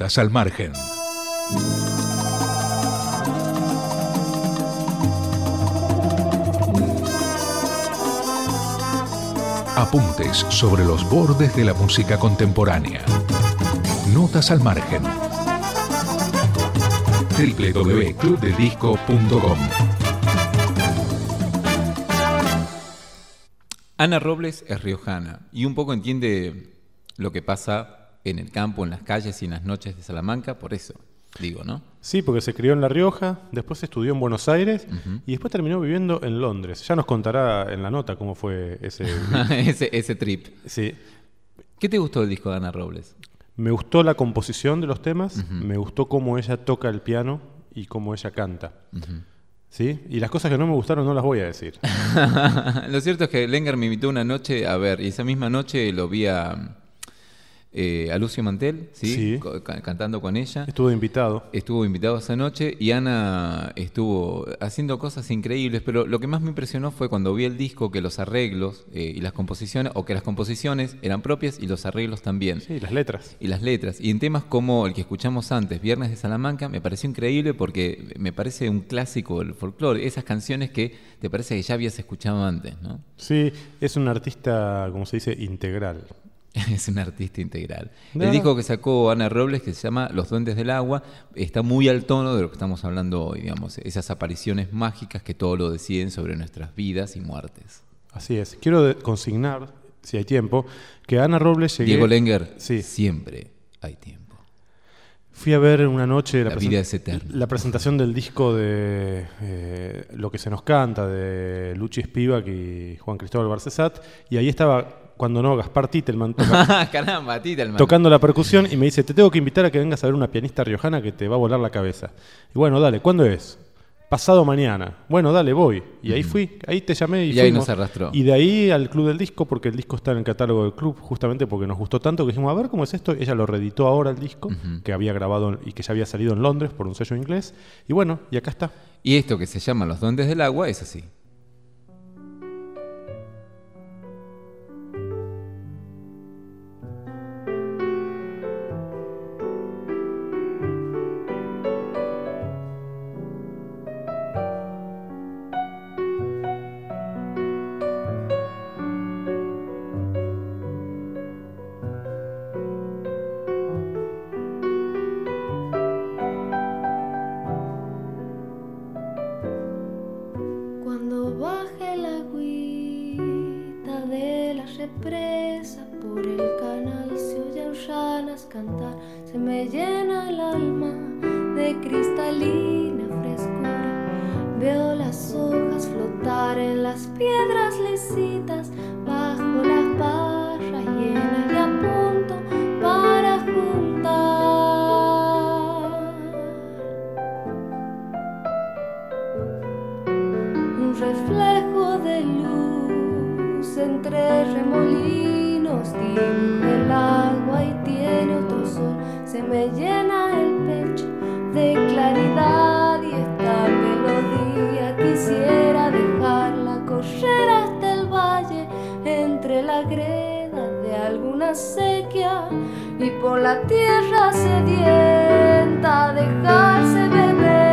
Notas al margen. Apuntes sobre los bordes de la música contemporánea. Notas al margen. www.clubdeldisco.com. Ana Robles es riojana y un poco entiende lo que pasa en el campo, en las calles y en las noches de Salamanca, por eso digo, ¿no? Sí, porque se crió en La Rioja, después estudió en Buenos Aires y después terminó viviendo en Londres. Ya nos contará en la nota cómo fue ese... ese trip. Sí. ¿Qué te gustó del disco de Ana Robles? Me gustó la composición de los temas, me gustó cómo ella toca el piano y cómo ella canta. ¿Sí? Y las cosas que no me gustaron no las voy a decir. Lo cierto es que Lengar me invitó una noche a ver, y esa misma noche lo vi a Lucio Mantel, ¿sí? Sí. Cantando con ella. Estuvo invitado esa noche y Ana estuvo haciendo cosas increíbles, pero lo que más me impresionó fue cuando vi el disco, que los arreglos y las composiciones, o que las composiciones eran propias y los arreglos también. Sí, las letras. Y las letras. Y en temas como el que escuchamos antes, Viernes de Salamanca, me pareció increíble porque me parece un clásico del folclore. Esas canciones que te parece que ya habías escuchado antes, ¿no? Sí, es un artista, como se dice, integral. Es un artista integral. No. El disco que sacó Ana Robles, que se llama Los Duendes del Agua, está muy al tono de lo que estamos hablando hoy, digamos, esas apariciones mágicas que todo lo deciden sobre nuestras vidas y muertes. Así es. Quiero consignar, si hay tiempo, que Ana Robles llegué... Diego Lenguer, sí. Siempre hay tiempo. Fui a ver una noche La vida es eterna. la presentación del disco de Lo que se nos canta, de Luchi Spivak y Juan Cristóbal Barcesat, y ahí estaba... Cuando no, Gaspar Titelman Caramba, Titelman. tocando la percusión y me dice, te tengo que invitar a que vengas a ver una pianista riojana que te va a volar la cabeza. Y bueno, dale, ¿cuándo es? Pasado mañana. Bueno, dale, voy. Y ahí fui, ahí te llamé y ahí fuimos. nos arrastró. Y de ahí al Club del Disco, porque el disco está en el catálogo del club, justamente porque nos gustó tanto que dijimos, a ver cómo es esto. Ella lo reeditó ahora el disco, que había grabado y que ya había salido en Londres por un sello inglés. Y bueno, y acá está. Y esto que se llama Los Duendes del Agua es así. Cuando baje la agüita de la represa, por el canal se oyen ranas cantar, se me llena el alma de cristalina frescura. Veo las hojas flotar en las piedras lisitas, bajo las barras llenas y a punto para juntar. Un reflejo de luz entre remolinos, dibuja el agua y tiene otro sol. Se me llena el pecho de claridad y esta melodía quisiera dejarla correr hasta el valle, entre la greda de alguna acequia y por la tierra sedienta dejarse beber.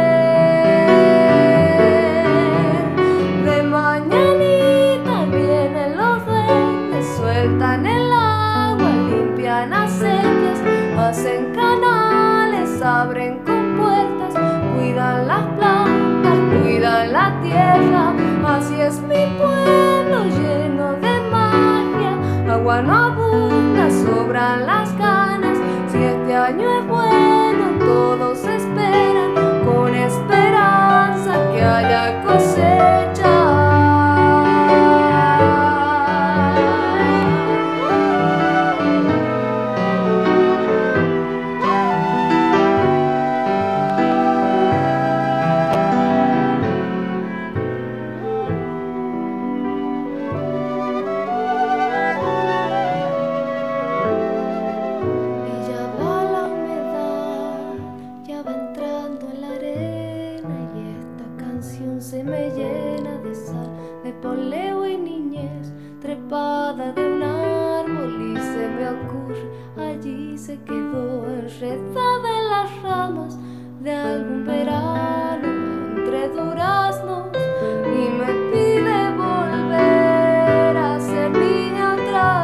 De mañanita vienen los duendes, sueltan el agua, limpian acequias, hacen canales, abren compuertas, cuidan las plantas, cuidan la tierra. Así es mi pueblo lleno de magia, agua no abunda, sobran las ganas. Si este año es bueno, todos esperan con esperanza que haya cosecha. Se me llena de sal, de poleo y niñez, trepada de un árbol y se me ocurre, allí se quedó enredada de algún verano entre duraznos y me pide volver a ser niña otra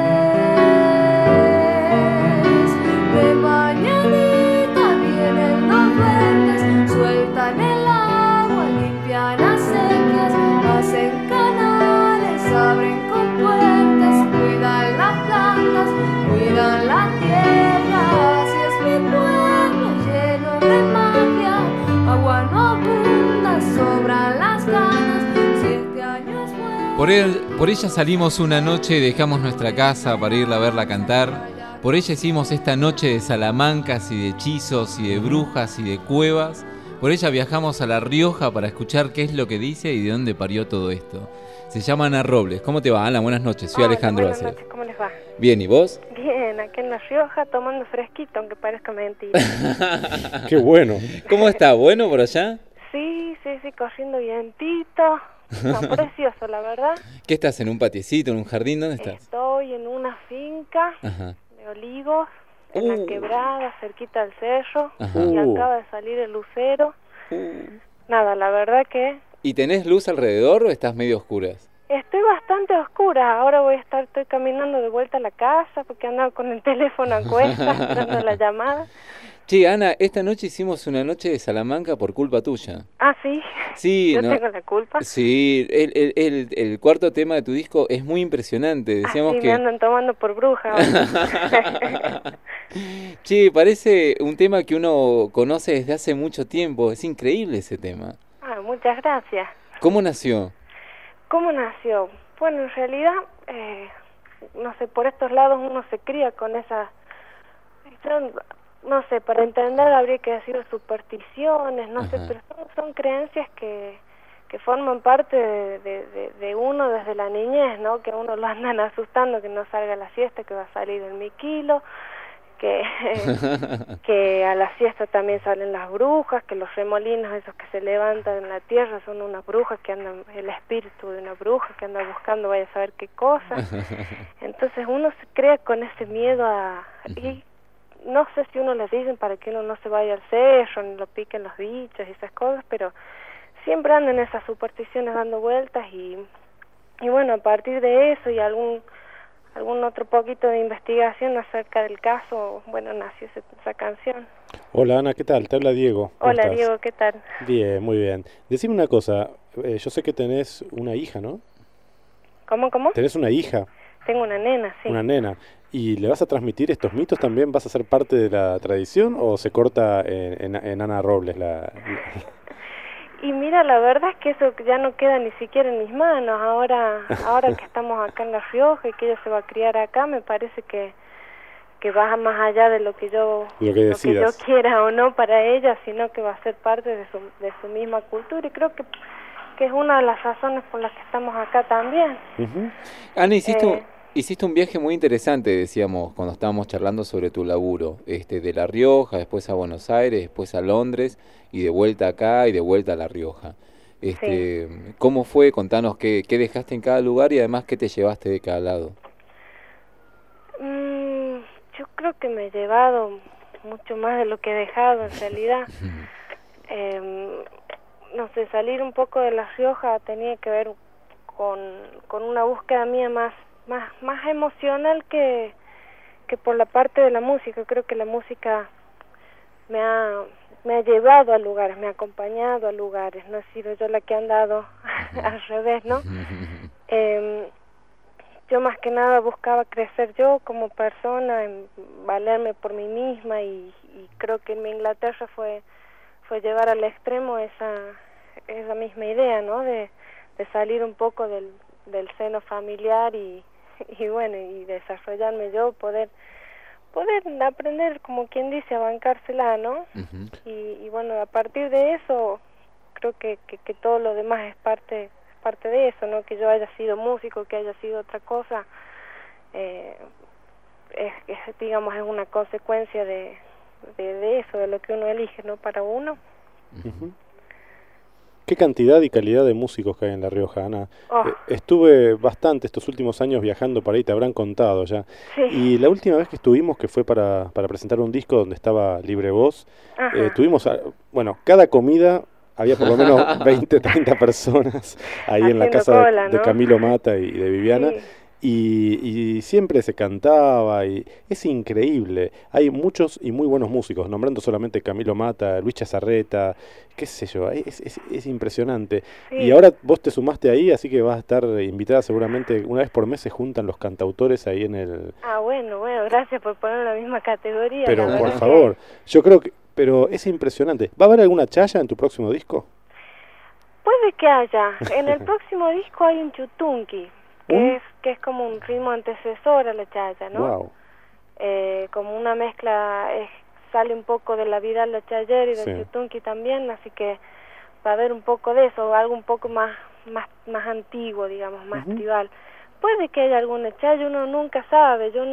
vez. De mañanita vienen los verdes, sueltan el agua, limpian acequias, hacen canales, abren compuertas, cuidan las plantas, cuidan la tierra. Así es mi pueblo lleno de magia, agua no abunda, sobran las ganas. Si este año es bueno. Por ella salimos una noche y dejamos nuestra casa para irla a verla cantar. Por ella hicimos esta noche de salamancas y de hechizos y de brujas y de cuevas. Por ella viajamos a La Rioja para escuchar qué es lo que dice y de dónde parió todo esto. Se llama Ana Robles. ¿Cómo te va, Ana? Buenas noches. Soy Alejandro. Buenas noches, ¿cómo les va? Bien, ¿y vos? Bien, aquí en La Rioja tomando fresquito, aunque parezca mentira. Qué bueno. ¿Cómo está? ¿Bueno por allá? Sí, corriendo vientito. No, precioso, la verdad. ¿Qué estás? ¿En un patiecito, en un jardín? ¿Dónde estás? Estoy en una finca de olivos, en la quebrada, cerquita del cerro, y acaba de salir el lucero. Nada, la verdad que... ¿Y tenés luz alrededor o estás medio oscuras? Estoy bastante oscura. Ahora estoy caminando de vuelta a la casa porque andaba con el teléfono a cuestas dando la llamada. Che, Ana, esta noche hicimos una noche de Salamanca por culpa tuya. Ah, sí. Sí, yo no, tengo la culpa. Sí, el cuarto tema de tu disco es muy impresionante. Decíamos sí, que me andan tomando por bruja. Che, parece un tema que uno conoce desde hace mucho tiempo. Es increíble ese tema. Ah, muchas gracias. ¿Cómo nació? ¿Cómo nació? Bueno, en realidad, no sé, por estos lados uno se cría con esa... No sé, para entender habría que decir supersticiones, no sé, pero son creencias que forman parte de uno desde la niñez, ¿no? Que a uno lo andan asustando, que no salga a la siesta, que va a salir el miquilo, que a la siesta también salen las brujas, que los remolinos esos que se levantan en la tierra son unas brujas que andan, el espíritu de una bruja que anda buscando vaya a saber qué cosa. Entonces uno se crea con ese miedo y no sé si uno les dicen para que uno no se vaya al cerro, ni lo piquen los bichos y esas cosas, pero siempre andan esas supersticiones dando vueltas y bueno, a partir de eso y algún otro poquito de investigación acerca del caso, bueno, nació esa canción. Hola Ana, ¿qué tal? Te habla Diego. Hola estás? Diego, ¿qué tal? Bien, muy bien. Decime una cosa, yo sé que tenés una hija, ¿no? ¿Cómo? ¿Tenés una hija? Tengo una nena, sí. Una nena. ¿Y le vas a transmitir estos mitos también? ¿Vas a ser parte de la tradición o se corta en Ana Robles Y mira, la verdad es que eso ya no queda ni siquiera en mis manos. Ahora que estamos acá en La Rioja y que ella se va a criar acá, me parece que va más allá de lo que yo quiera o no para ella, sino que va a ser parte de su misma cultura, y creo que es una de las razones por las que estamos acá también. Ana, hiciste un viaje muy interesante, decíamos, cuando estábamos charlando sobre tu laburo, de La Rioja, después a Buenos Aires, después a Londres, y de vuelta acá y de vuelta a La Rioja. Sí. ¿Cómo fue? Contanos qué dejaste en cada lugar y además qué te llevaste de cada lado. Yo creo que me he llevado mucho más de lo que he dejado, en realidad. No sé, salir un poco de La Rioja tenía que ver con una búsqueda mía más emocional que por la parte de la música. Creo que la música me ha llevado a lugares, me ha acompañado a lugares, no he sido yo la que ha andado al revés, ¿no? Yo más que nada buscaba crecer yo como persona, valerme por mí misma, y creo que en mi Inglaterra fue llevar al extremo esa misma idea, ¿no? De salir un poco del seno familiar y bueno, y desarrollarme yo, poder aprender, como quien dice, a bancársela, ¿no? Y bueno, a partir de eso creo que todo lo demás es parte de eso, ¿no? Que yo haya sido músico, que haya sido otra cosa, digamos, es una consecuencia de eso, de lo que uno elige, ¿no? Para uno. Qué cantidad y calidad de músicos que hay en La Rioja, Ana. Oh. Estuve bastante estos últimos años viajando para ahí, te habrán contado ya. Sí. Y la última vez que estuvimos, que fue para presentar un disco donde estaba Libre Voz, tuvimos, bueno, cada comida había por lo menos 20, 30 personas ahí en la Haciendo casa cola, de ¿no? Camilo Mata y de Viviana. Sí. Y siempre se cantaba y es increíble. Hay muchos y muy buenos músicos, nombrando solamente Camilo Mata, Luis Chazarreta, qué sé yo, es impresionante. Sí. Y ahora vos te sumaste ahí, así que vas a estar invitada seguramente, una vez por mes se juntan los cantautores ahí en el... Ah, bueno, gracias por poner en la misma categoría. Pero la por verdad favor, yo creo que... Pero es impresionante. ¿Va a haber alguna chaya en tu próximo disco? Puede que haya. En el próximo disco hay un chutunqui, que es como un ritmo antecesor a la chaya, ¿no? Wow. Como una mezcla, sale un poco de la vida de la chayer y del Sí. chutunqui también, así que va a haber un poco de eso, algo un poco más antiguo, digamos, más tribal. Puede que haya alguna chaya, uno nunca sabe. Yo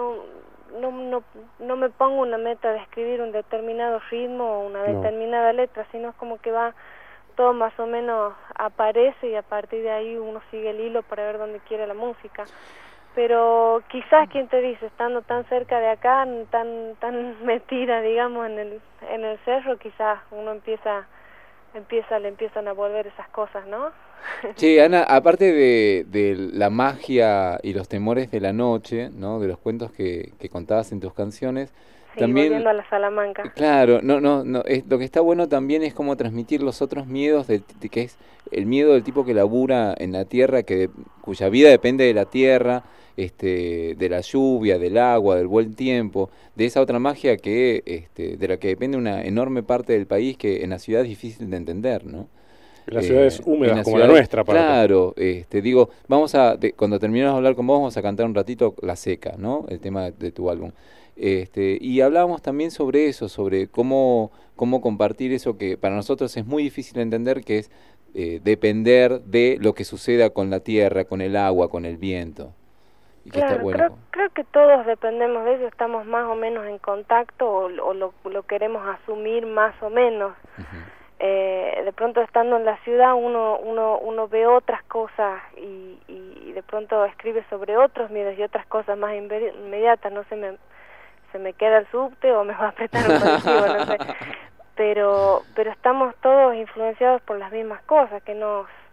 no me pongo una meta de escribir un determinado ritmo o una determinada letra, sino es como que va todo más o menos aparece y a partir de ahí uno sigue el hilo para ver dónde quiere la música. Pero quizás, quien te dice, estando tan cerca de acá, tan metida, digamos, en el cerro, quizás uno le empiezan a volver esas cosas, ¿no? Sí, Ana, aparte de la magia y los temores de la noche, ¿no? De los cuentos que contabas en tus canciones, Sí, también volviendo a la Salamanca. claro, no, lo que está bueno también es como transmitir los otros miedos, que es el miedo del tipo que labura en la tierra, cuya vida depende de la tierra, de la lluvia, del agua, del buen tiempo, de esa otra magia de la que depende una enorme parte del país que en la ciudad es difícil de entender, ¿no? En las ciudades húmedas las como ciudades, la nuestra, aparte. claro, cuando terminemos de hablar con vos vamos a cantar un ratito La Seca, ¿no? El tema de tu álbum. Y hablábamos también sobre eso, sobre cómo compartir eso que para nosotros es muy difícil de entender, que es depender de lo que suceda con la tierra, con el agua, con el viento. Y que Claro, está bueno. creo que todos dependemos de eso, estamos más o menos en contacto o lo queremos asumir más o menos. De pronto estando en la ciudad uno ve otras cosas y de pronto escribe sobre otros miedos y otras cosas más inmediatas, no sé, se me queda el subte o me va a apretar un colectivo, no sé. Pero estamos todos influenciados por las mismas cosas, que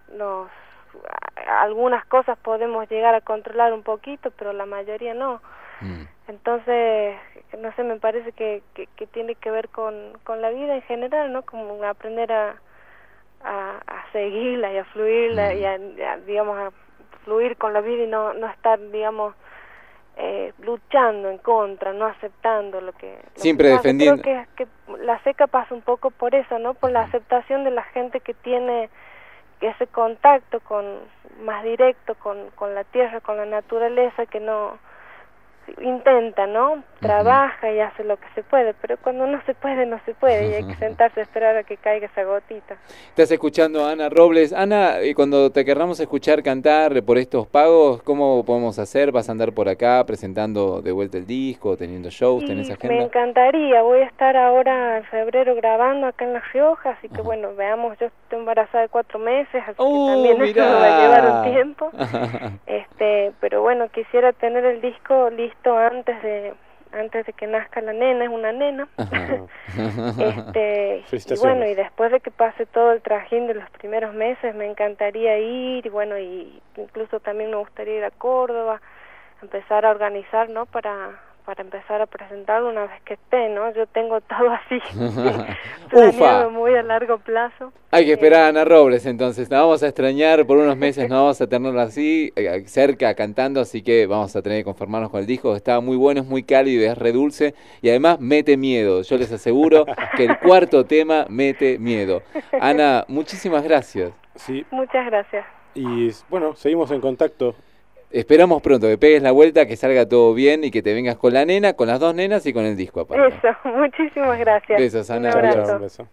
algunas cosas podemos llegar a controlar un poquito, pero la mayoría no. Entonces, no sé, me parece que tiene que ver con la vida en general, ¿no? Como aprender a seguirla y a fluirla y digamos, a fluir con la vida y no estar, digamos, luchando en contra, no aceptando lo que siempre pasa. defendiendo. Creo que La Seca pasa un poco por eso, ¿no? Por la aceptación de la gente que tiene ese contacto más directo con la tierra, con la naturaleza, que no intenta, ¿no? Trabaja y hace lo que se puede, pero cuando no se puede y hay que sentarse a esperar a que caiga esa gotita. Estás escuchando a Ana Robles. Ana, cuando te querramos escuchar cantar por estos pagos, ¿cómo podemos hacer? ¿Vas a andar por acá presentando de vuelta el disco, teniendo shows, tenés agenda? Me encantaría, voy a estar ahora en febrero grabando acá en La Rioja, así que bueno, veamos, yo estoy embarazada de 4 meses, así que también mirá. eso va a llevar un tiempo. Pero bueno, quisiera tener el disco listo antes de que nazca la nena, es una nena. Y bueno, y después de que pase todo el trajín de los primeros meses, me encantaría ir, y bueno, y incluso también me gustaría ir a Córdoba, empezar a organizar, ¿no? Para empezar a presentarlo una vez que esté, ¿no? Yo tengo todo así planeado muy a largo plazo. Hay que esperar a Ana Robles, entonces. La vamos a extrañar por unos meses, no vamos a tenerla así, cerca, cantando, así que vamos a tener que conformarnos con el disco. Está muy bueno, es muy cálido, es re dulce y además mete miedo. Yo les aseguro que el cuarto tema mete miedo. Ana, muchísimas gracias. Sí. Muchas gracias. Y bueno, seguimos en contacto. Esperamos pronto que pegues la vuelta, que salga todo bien y que te vengas con la nena, con las 2 nenas y con el disco aparte. Eso, muchísimas gracias. Besos, Ana. Un abrazo. Chao, un beso.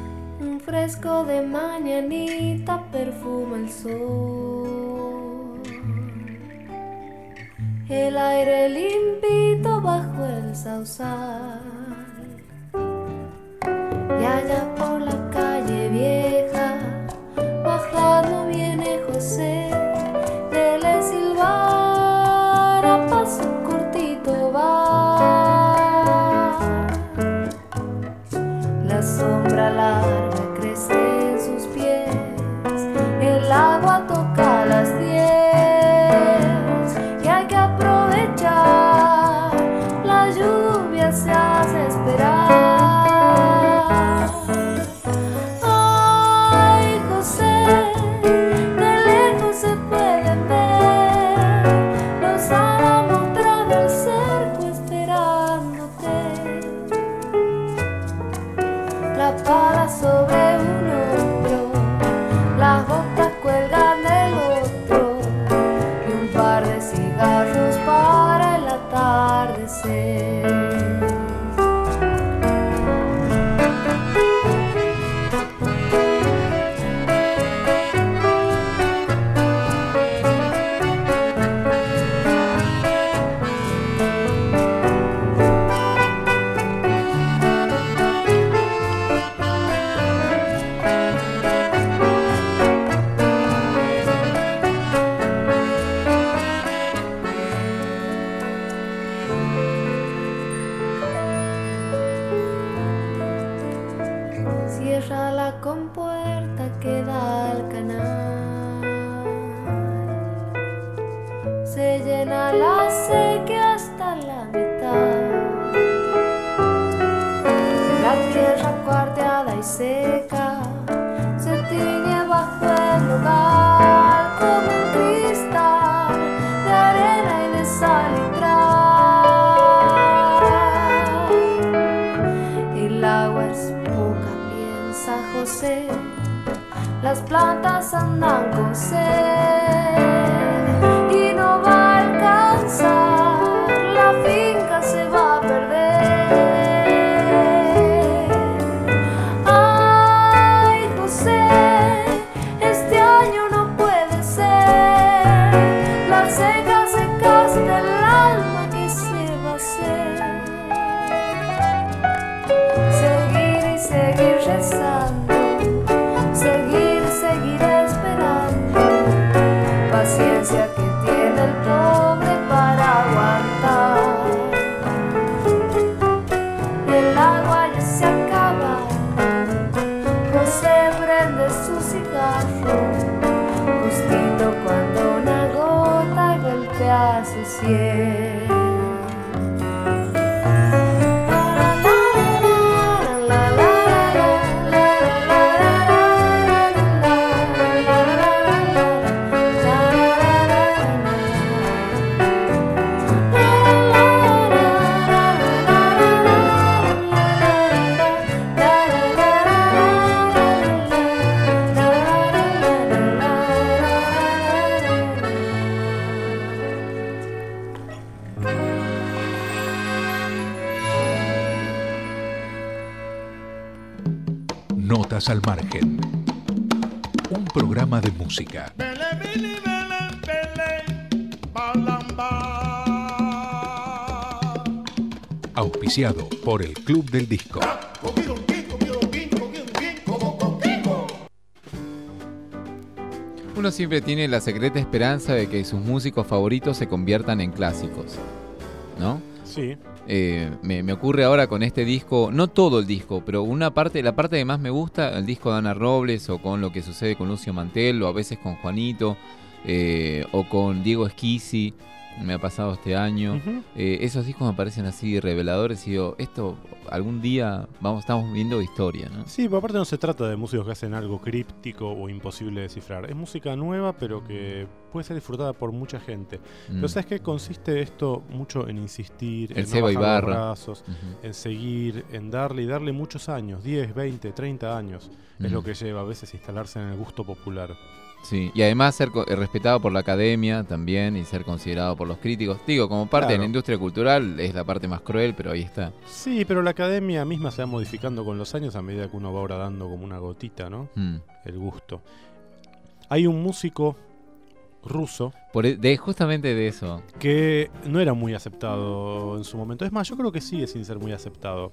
Un fresco de mañanita perfuma el sol. el aire limpito bajo el sausal. Y allá por la calle vieja, bajando viene José, dele silbar, a paso cortito va. La sombra larga crece en sus pies, el agua toca las 10 y hay que aprovechar, la lluvia se hace esperar. Ay, José, de lejos se pueden ver los álamos tras del cerco esperándote. La pala sobre un hombro, las botas cuelgan del otro y un par de cigarros para el atardecer. Cierra la compuerta que da al canal, se llena la sequía hasta la mitad. La tierra cuarteada y seca se tiñe bajo el lugar como un cristal de arena y de salitral. El agua es poca, piensa José, las plantas andan con sed y no va a alcanzar, la finca se va a perder. Ay, José, este año no puede ser, la seca secaste el alma que se va a hacer. Seguir y seguir rezando, seguir esperando, paciencia que tiene el pobre para aguantar. El agua ya se acaba, José prende su cigarro, justito cuando una gota golpea su sien. Notas al margen. Un programa de música. Auspiciado por el Club del Disco. Uno siempre tiene la secreta esperanza de que sus músicos favoritos se conviertan en clásicos, ¿no? Sí. Me ocurre ahora con este disco, no todo el disco, pero la parte que más me gusta, el disco de Ana Robles, o con lo que sucede con Lucio Mantel, o a veces con Juanito, o con Diego Esquisi, me ha pasado este año. Esos discos me parecen así reveladores y digo, esto algún día estamos viendo historia, ¿no? Sí, pero aparte no se trata de músicos que hacen algo críptico o imposible de descifrar. Es música nueva, pero que puede ser disfrutada por mucha gente. Pero ¿sabes qué? Consiste esto mucho en insistir, el en Seba no bajar los Ibarra. brazos, en seguir, en darle muchos años, 10, 20, 30 años. Es lo que lleva a veces instalarse en el gusto popular. Sí, y además ser respetado por la academia también y ser considerado por los críticos. Digo, como parte de la industria cultural es la parte más cruel, pero ahí está. Sí, pero la academia misma se va modificando con los años a medida que uno va horadando como una gotita, ¿no? El gusto. Hay un músico ruso, justamente de eso. que no era muy aceptado en su momento. Es más, yo creo que sigue sin ser muy aceptado.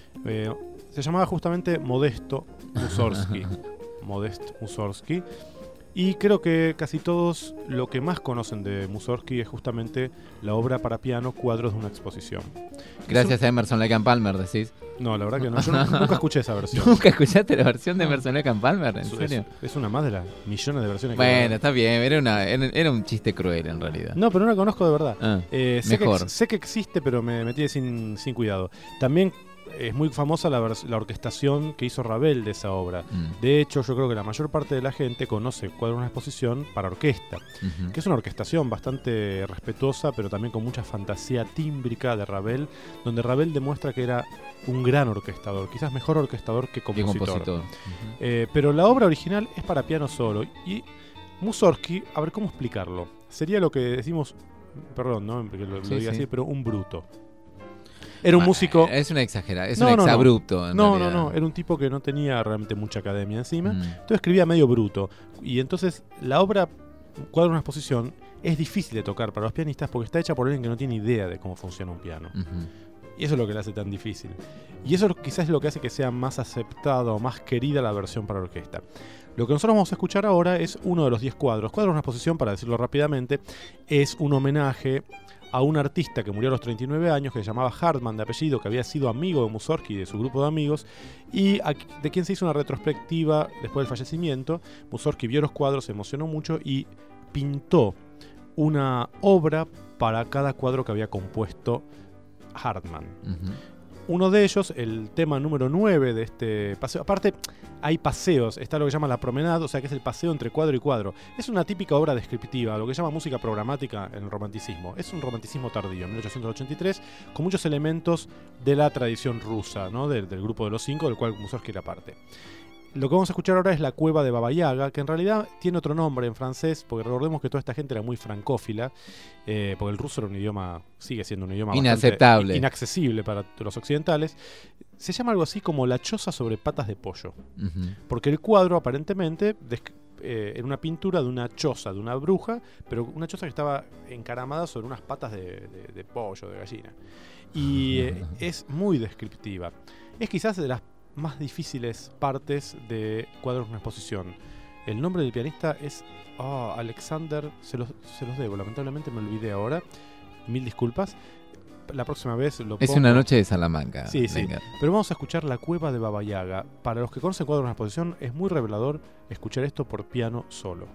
Se llamaba justamente Modesto Mussorgsky. Modest Mussorgsky. Y creo que casi todos lo que más conocen de Mussorgsky es justamente la obra para piano Cuadros de una exposición. Gracias a Emerson Lake and Palmer, decís. No, la verdad que no. Yo nunca escuché esa versión. ¿Nunca escuchaste la versión de Emerson Lake and Palmer? ¿En serio? Es una más de las millones de versiones que Bueno, está bien. Era un chiste cruel, en realidad. No, pero no la conozco de verdad. Mejor. Sé que existe, pero me tiene sin cuidado. También es muy famosa la orquestación que hizo Ravel de esa obra. De hecho, yo creo que la mayor parte de la gente conoce Cuadros de una exposición para orquesta, que es una orquestación bastante respetuosa, pero también con mucha fantasía tímbrica de Ravel, donde Ravel demuestra que era un gran orquestador, quizás mejor orquestador que compositor. Pero la obra original es para piano solo. Y Mussorgsky, a ver cómo explicarlo, sería lo que decimos, perdón, no porque lo diga así, pero un bruto. Era un músico. Es una exagerada, es un exabrupto. No, era un tipo que no tenía realmente mucha academia encima. Entonces escribía medio bruto. Y entonces la obra Cuadro de una exposición es difícil de tocar para los pianistas porque está hecha por alguien que no tiene idea de cómo funciona un piano. Y eso es lo que le hace tan difícil. Y eso quizás es lo que hace que sea más aceptada o más querida la versión para orquesta. Lo que nosotros vamos a escuchar ahora es uno de los 10 cuadros. Cuadro de una exposición, para decirlo rápidamente, es un homenaje a un artista que murió a los 39 años, que se llamaba Hartmann de apellido, que había sido amigo de Mussorgsky y de su grupo de amigos, y de quien se hizo una retrospectiva después del fallecimiento. Mussorgsky vio los cuadros, se emocionó mucho y pintó una obra para cada cuadro que había compuesto Hartmann. Uno de ellos, el tema número 9 de este paseo. Aparte, hay paseos. Está lo que llama la promenade, o sea que es el paseo entre cuadro y cuadro. Es una típica obra descriptiva, lo que se llama música programática en el romanticismo. Es un romanticismo tardío, 1883, con muchos elementos de la tradición rusa, ¿no? Del grupo de los 5, del cual Mussorgsky era parte. Lo que vamos a escuchar ahora es la cueva de Baba Yaga, que en realidad tiene otro nombre en francés, porque recordemos que toda esta gente era muy francófila, porque el ruso era un idioma, sigue siendo un idioma inaceptable, inaccesible para los occidentales. Se llama algo así como la choza sobre patas de pollo, porque el cuadro aparentemente era una pintura de una choza, de una bruja, pero una choza que estaba encaramada sobre unas patas de pollo, de gallina. Y es muy descriptiva. Es quizás de las más difíciles partes de Cuadros de una exposición. El nombre del pianista es Alexander, se los debo, lamentablemente me olvidé ahora, mil disculpas. La próxima vez lo pongo. Es una noche de Salamanca. Sí. Pero vamos a escuchar la cueva de Baba Yaga. Para los que conocen Cuadros de una exposición, es muy revelador escuchar esto por piano solo.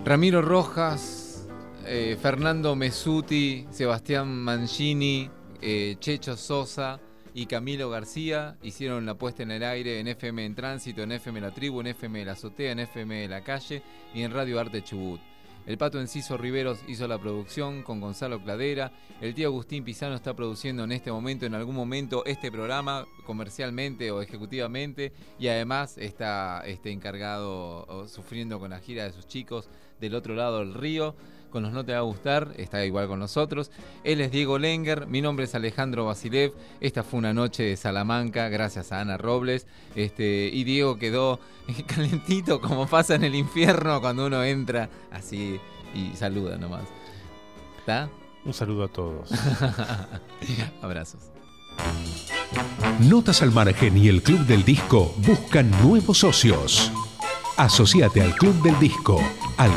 Ramiro Rojas, Fernando Mesuti, Sebastián Mancini, Checho Sosa y Camilo García hicieron la puesta en el aire en FM en Tránsito, en FM La Tribu, en FM La Azotea, en FM La Calle y en Radio Arte Chubut. El Pato Enciso Riveros hizo la producción con Gonzalo Cladera. El tío Agustín Pisano está produciendo en este momento, en algún momento, este programa comercialmente o ejecutivamente, y además está encargado, sufriendo con la gira de sus chicos del otro lado del río. Con los No Te Va a Gustar, está igual con nosotros. Él es Diego Lenger, mi nombre es Alejandro Basilev. Esta fue una noche de Salamanca, gracias a Ana Robles. Y Diego quedó calentito, como pasa en el infierno cuando uno entra así y saluda nomás. ¿Está? Un saludo a todos. Abrazos. Notas al Margen y el Club del Disco buscan nuevos socios. Asociate al Club del Disco al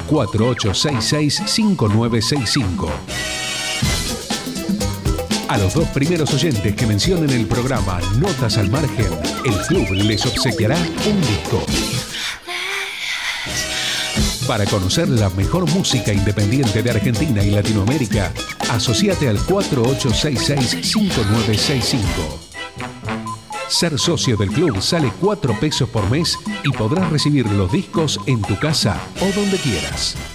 4866-5965. A los 2 primeros oyentes que mencionen el programa Notas al Margen, el club les obsequiará un disco. Para conocer la mejor música independiente de Argentina y Latinoamérica, asociate al 4866-5965. Ser socio del club sale 4 pesos por mes y podrás recibir los discos en tu casa o donde quieras.